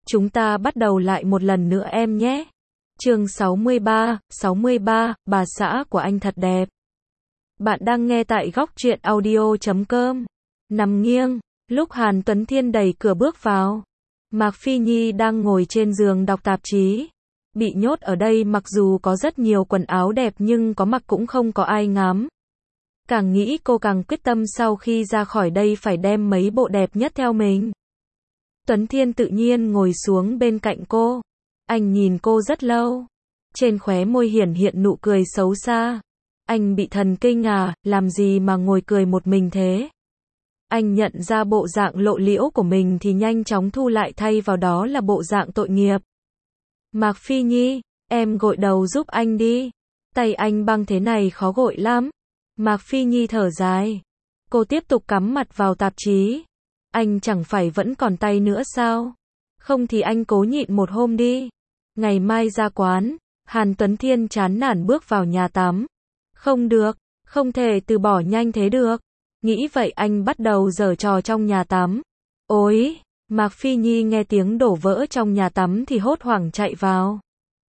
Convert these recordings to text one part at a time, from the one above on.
Chúng ta bắt đầu lại một lần nữa em nhé. Chương 63, bà xã của anh thật đẹp. Bạn đang nghe tại góc truyện audio.com. Nằm nghiêng, lúc Hàn Tuấn Thiên đẩy cửa bước vào, Mạc Phi Nhi đang ngồi trên giường đọc tạp chí. Bị nhốt ở đây mặc dù có rất nhiều quần áo đẹp nhưng có mặc cũng không có ai ngắm. Càng nghĩ cô càng quyết tâm sau khi ra khỏi đây phải đem mấy bộ đẹp nhất theo mình. Tuấn Thiên tự nhiên ngồi xuống bên cạnh cô. Anh nhìn cô rất lâu. Trên khóe môi hiển hiện nụ cười xấu xa. Anh bị thần kinh à, làm gì mà ngồi cười một mình thế? Anh nhận ra bộ dạng lộ liễu của mình thì nhanh chóng thu lại, thay vào đó là bộ dạng tội nghiệp. Mạc Phi Nhi, em gội đầu giúp anh đi. Tay anh băng thế này khó gội lắm. Mạc Phi Nhi thở dài. Cô tiếp tục cắm mặt vào tạp chí. Anh chẳng phải vẫn còn tay nữa sao? Không thì anh cố nhịn một hôm đi. Ngày mai ra quán. Hàn Tuấn Thiên chán nản bước vào nhà tắm. Không được, không thể từ bỏ nhanh thế được. Nghĩ vậy anh bắt đầu giở trò trong nhà tắm. Ôi, Mạc Phi Nhi nghe tiếng đổ vỡ trong nhà tắm thì hốt hoảng chạy vào.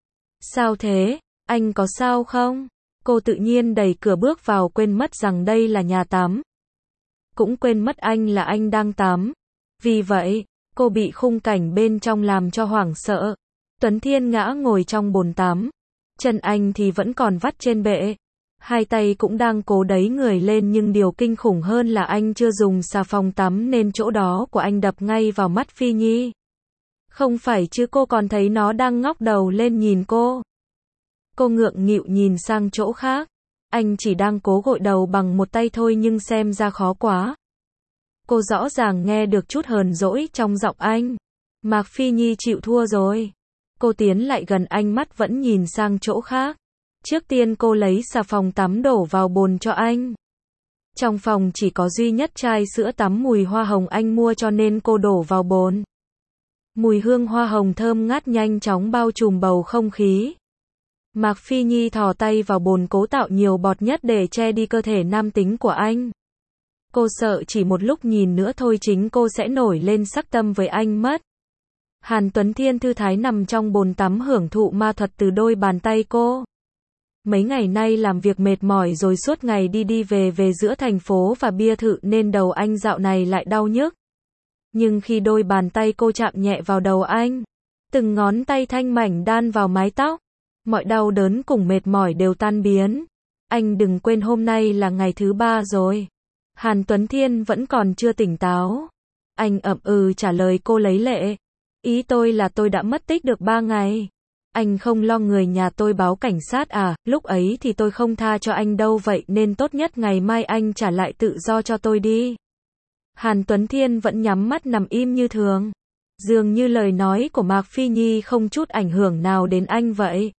Sao thế, anh có sao không? Cô tự nhiên đẩy cửa bước vào, quên mất rằng đây là nhà tắm. Cũng quên mất anh đang tắm. Vì vậy, cô bị khung cảnh bên trong làm cho hoảng sợ. Tuấn Thiên ngã ngồi trong bồn tắm. Chân anh thì vẫn còn vắt trên bệ. Hai tay cũng đang cố đẩy người lên, nhưng điều kinh khủng hơn là anh chưa dùng xà phòng tắm nên chỗ đó của anh đập ngay vào mắt Phi Nhi. Không phải chứ, cô còn thấy nó đang ngóc đầu lên nhìn cô. Cô ngượng nghịu nhìn sang chỗ khác. Anh chỉ đang cố gội đầu bằng một tay thôi nhưng xem ra khó quá. Cô rõ ràng nghe được chút hờn dỗi trong giọng anh. Mạc Phi Nhi chịu thua rồi. Cô tiến lại gần anh, mắt vẫn nhìn sang chỗ khác. Trước tiên cô lấy xà phòng tắm đổ vào bồn cho anh. Trong phòng chỉ có duy nhất chai sữa tắm mùi hoa hồng anh mua cho nên cô đổ vào bồn. Mùi hương hoa hồng thơm ngát nhanh chóng bao trùm bầu không khí. Mạc Phi Nhi thò tay vào bồn cố tạo nhiều bọt nhất để che đi cơ thể nam tính của anh. Cô sợ chỉ một lúc nhìn nữa thôi chính cô sẽ nổi lên sắc tâm với anh mất. Hàn Tuấn Thiên thư thái nằm trong bồn tắm hưởng thụ ma thuật từ đôi bàn tay cô. Mấy ngày nay làm việc mệt mỏi rồi suốt ngày đi về giữa thành phố và biệt thự nên đầu anh dạo này lại đau nhức. Nhưng khi đôi bàn tay cô chạm nhẹ vào đầu anh, từng ngón tay thanh mảnh đan vào mái tóc, mọi đau đớn cùng mệt mỏi đều tan biến. Anh đừng quên hôm nay là ngày thứ 3 rồi. Hàn Tuấn Thiên vẫn còn chưa tỉnh táo. Anh ậm ừ trả lời cô lấy lệ. Ý tôi là tôi đã mất tích được 3 ngày. Anh không lo người nhà tôi báo cảnh sát à, lúc ấy thì tôi không tha cho anh đâu, vậy nên tốt nhất ngày mai anh trả lại tự do cho tôi đi. Hàn Tuấn Thiên vẫn nhắm mắt nằm im như thường. Dường như lời nói của Mạc Phi Nhi không chút ảnh hưởng nào đến anh vậy.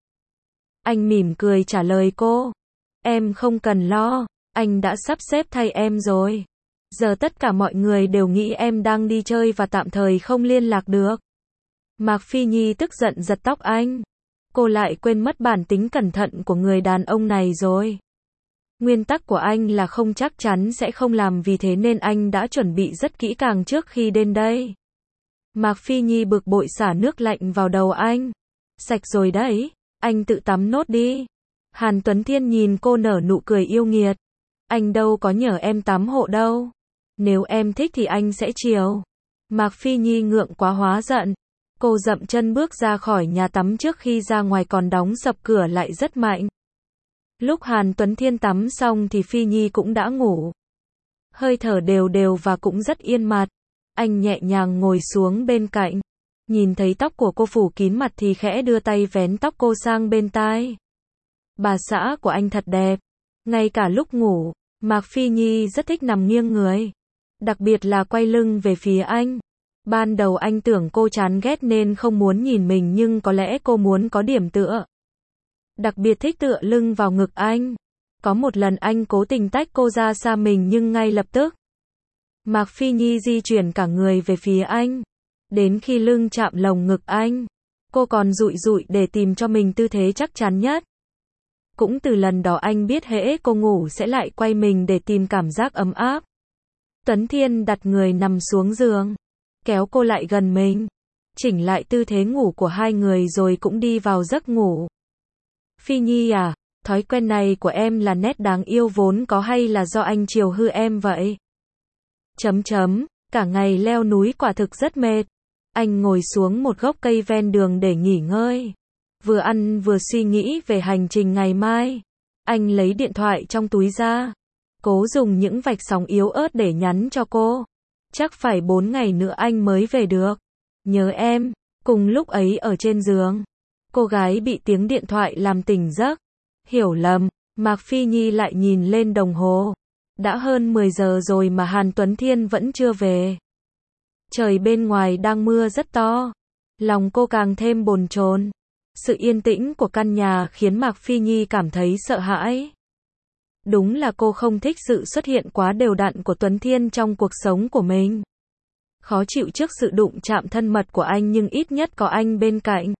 Anh mỉm cười trả lời cô. Em không cần lo, anh đã sắp xếp thay em rồi. Giờ tất cả mọi người đều nghĩ em đang đi chơi và tạm thời không liên lạc được. Mạc Phi Nhi tức giận giật tóc anh. Cô lại quên mất bản tính cẩn thận của người đàn ông này rồi. Nguyên tắc của anh là không chắc chắn sẽ không làm, vì thế nên anh đã chuẩn bị rất kỹ càng trước khi đến đây. Mạc Phi Nhi bực bội xả nước lạnh vào đầu anh. Sạch rồi đấy, anh tự tắm nốt đi. Hàn Tuấn Thiên nhìn cô nở nụ cười yêu nghiệt. Anh đâu có nhờ em tắm hộ đâu. Nếu em thích thì anh sẽ chiều. Mạc Phi Nhi ngượng quá hóa giận. Cô dậm chân bước ra khỏi nhà tắm, trước khi ra ngoài còn đóng sập cửa lại rất mạnh. Lúc Hàn Tuấn Thiên tắm xong thì Phi Nhi cũng đã ngủ. Hơi thở đều đều và cũng rất yên mặt. Anh nhẹ nhàng ngồi xuống bên cạnh. Nhìn thấy tóc của cô phủ kín mặt thì khẽ đưa tay vén tóc cô sang bên tai. Bà xã của anh thật đẹp. Ngay cả lúc ngủ, Mạc Phi Nhi rất thích nằm nghiêng người. Đặc biệt là quay lưng về phía anh. Ban đầu anh tưởng cô chán ghét nên không muốn nhìn mình, nhưng có lẽ cô muốn có điểm tựa. Đặc biệt thích tựa lưng vào ngực anh. Có một lần anh cố tình tách cô ra xa mình nhưng ngay lập tức Mạc Phi Nhi di chuyển cả người về phía anh. Đến khi lưng chạm lồng ngực anh, cô còn dụi dụi để tìm cho mình tư thế chắc chắn nhất. Cũng từ lần đó anh biết hễ cô ngủ sẽ lại quay mình để tìm cảm giác ấm áp. Tuấn Thiên đặt người nằm xuống giường, kéo cô lại gần mình. chỉnh lại tư thế ngủ của hai người rồi cũng đi vào giấc ngủ. Phi Nhi à, thói quen này của em là nét đáng yêu vốn có hay là do anh chiều hư em vậy? Cả ngày leo núi quả thực rất mệt. Anh ngồi xuống một gốc cây ven đường để nghỉ ngơi. Vừa ăn vừa suy nghĩ về hành trình ngày mai. Anh lấy điện thoại trong túi ra. Cố dùng những vạch sóng yếu ớt để nhắn cho cô. Chắc phải 4 ngày nữa anh mới về được. Nhớ em. Cùng lúc ấy ở trên giường, cô gái bị tiếng điện thoại làm tỉnh giấc. Hiểu lầm, Mạc Phi Nhi lại nhìn lên đồng hồ. Đã hơn 10 giờ rồi mà Hàn Tuấn Thiên vẫn chưa về. Trời bên ngoài đang mưa rất to. Lòng cô càng thêm bồn chồn. Sự yên tĩnh của căn nhà khiến Mạc Phi Nhi cảm thấy sợ hãi. Đúng là cô không thích sự xuất hiện quá đều đặn của Tuấn Thiên trong cuộc sống của mình. Khó chịu trước sự đụng chạm thân mật của anh nhưng ít nhất có anh bên cạnh.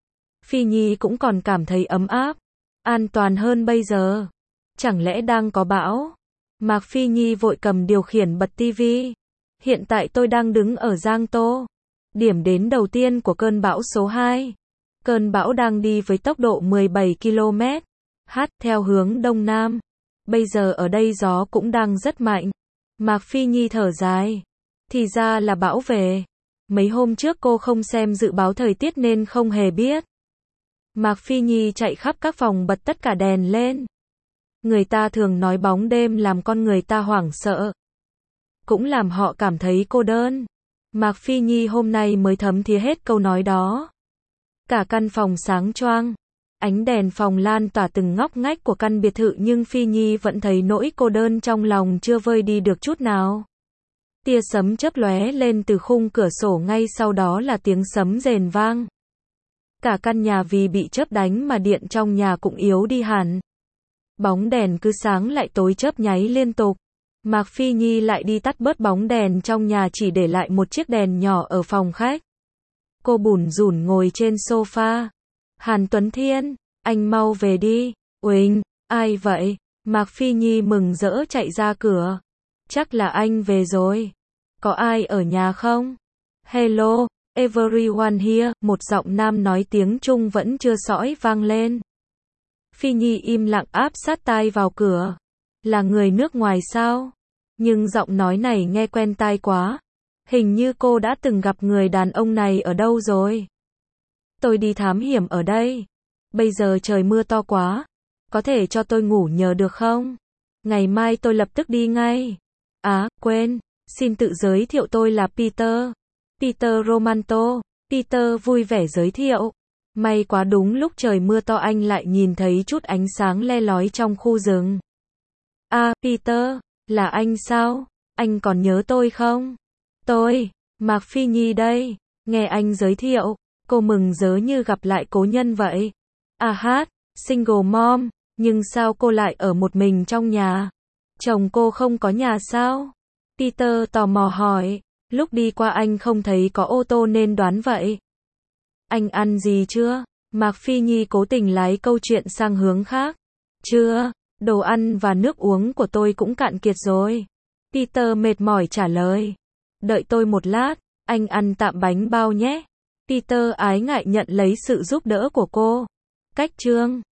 Phi Nhi cũng còn cảm thấy ấm áp, an toàn hơn bây giờ. Chẳng lẽ đang có bão? Mạc Phi Nhi vội cầm điều khiển bật tivi. Hiện tại tôi đang đứng ở Giang Tô, điểm đến đầu tiên của cơn bão số 2. Cơn bão đang đi với tốc độ 17 km/h theo hướng đông nam. Bây giờ ở đây gió cũng đang rất mạnh. Mạc Phi Nhi thở dài. Thì ra là bão về. Mấy hôm trước cô không xem dự báo thời tiết nên không hề biết. Mạc Phi Nhi chạy khắp các phòng bật tất cả đèn lên. Người ta thường nói bóng đêm làm con người ta hoảng sợ, cũng làm họ cảm thấy cô đơn. Mạc Phi Nhi hôm nay mới thấm thía hết câu nói đó. Cả căn phòng sáng choang, ánh đèn phòng lan tỏa từng ngóc ngách của căn biệt thự nhưng Phi Nhi vẫn thấy nỗi cô đơn trong lòng chưa vơi đi được chút nào. Tia sấm chớp lóe lên từ khung cửa sổ, ngay sau đó là tiếng sấm rền vang. Cả căn nhà vì bị chớp đánh mà điện trong nhà cũng yếu đi hẳn. Bóng đèn cứ sáng lại tối, chớp nháy liên tục. Mạc Phi Nhi lại đi tắt bớt bóng đèn trong nhà, chỉ để lại một chiếc đèn nhỏ ở phòng khách. Cô bủn rủn ngồi trên sofa. Hàn Tuấn Thiên, anh mau về đi. Uỳnh, ai vậy? Mạc Phi Nhi mừng rỡ chạy ra cửa. Chắc là anh về rồi. Có ai ở nhà không? Hello, everyone here, một giọng nam nói tiếng Trung vẫn chưa sõi vang lên. Phi Nhi im lặng áp sát tai vào cửa. Là người nước ngoài sao? Nhưng giọng nói này nghe quen tai quá. Hình như cô đã từng gặp người đàn ông này ở đâu rồi. Tôi đi thám hiểm ở đây. Bây giờ trời mưa to quá. Có thể cho tôi ngủ nhờ được không? Ngày mai tôi lập tức đi ngay. À, quên. Xin tự giới thiệu, tôi là Peter. Peter Romanto. Peter vui vẻ giới thiệu. May quá, đúng lúc trời mưa to anh lại nhìn thấy chút ánh sáng le lói trong khu rừng. À, Peter, là anh sao? Anh còn nhớ tôi không? Tôi, Mạc Phi Nhi đây. Nghe anh giới thiệu, cô mừng rỡ như gặp lại cố nhân vậy. À hát, single mom, nhưng sao cô lại ở một mình trong nhà? Chồng cô không có nhà sao? Peter tò mò hỏi. Lúc đi qua anh không thấy có ô tô nên đoán vậy. Anh ăn gì chưa? Mạc Phi Nhi cố tình lái câu chuyện sang hướng khác. Chưa, đồ ăn và nước uống của tôi cũng cạn kiệt rồi. Peter mệt mỏi trả lời. Đợi tôi một lát, anh ăn tạm bánh bao nhé. Peter ái ngại nhận lấy sự giúp đỡ của cô. Cách chương